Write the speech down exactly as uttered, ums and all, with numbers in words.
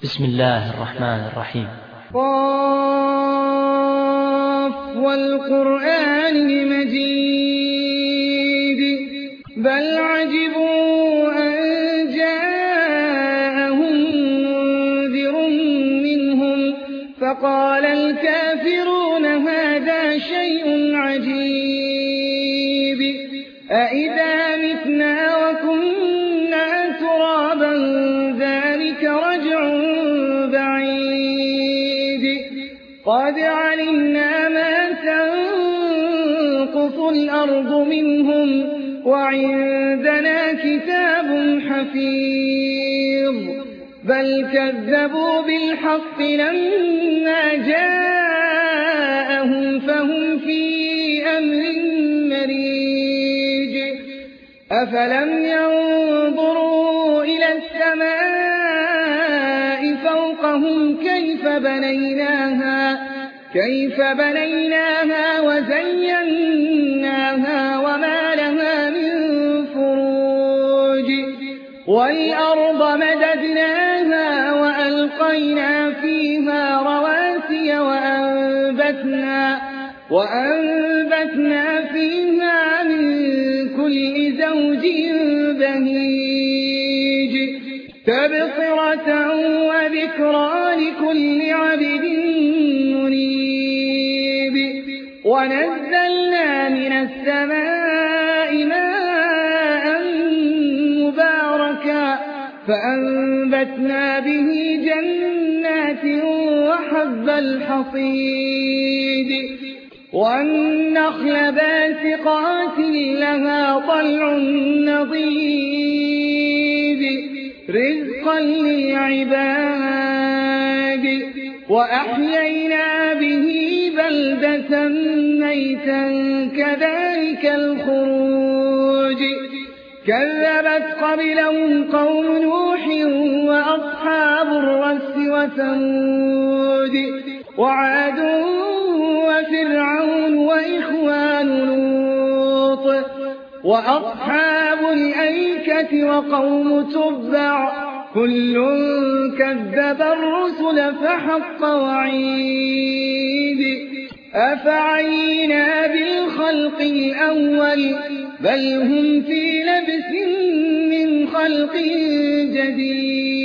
بسم الله الرحمن الرحيم. قاف والقرآن المجيد بل عجبوا أن جاءهم منذر منهم فقال الكافرون هذا شيء عجيب أإذا متنا وكنا ترابا ذلك رجع بعيد قد علمنا ما تنقص الأرض منهم وعندنا كتاب حفيظ بل كذبوا بالحق لما جاءهم فهم في أمر مريج أفلم ينظروا إلى السماء فوقهم كيف بنيناها كيف بنيناها وزيناها وما لها من فروج والأرض مددناها وألقينا فيها رواسي وأنبتنا, وأنبتنا فيها من كل زوج بهيج تبصرة وذكرى لكل عبد منيب ونزلنا من السماء ماء مباركا فأنبتنا به جنات وحب الحصيد والنخل باسقات لها طلع نضيد رزقا للعباد وأحيينا به بلدة ميتا كذلك الخروج كذبت قبلهم قوم نوح وأصحاب الرس وثمود وعاد وفرعون وإخوان لوط وأصحاب الأيكة وقوم تبع كل كذب الرسل فحق وعيد أفعينا بالخلق الأول بل هم في لبس من خلق جديد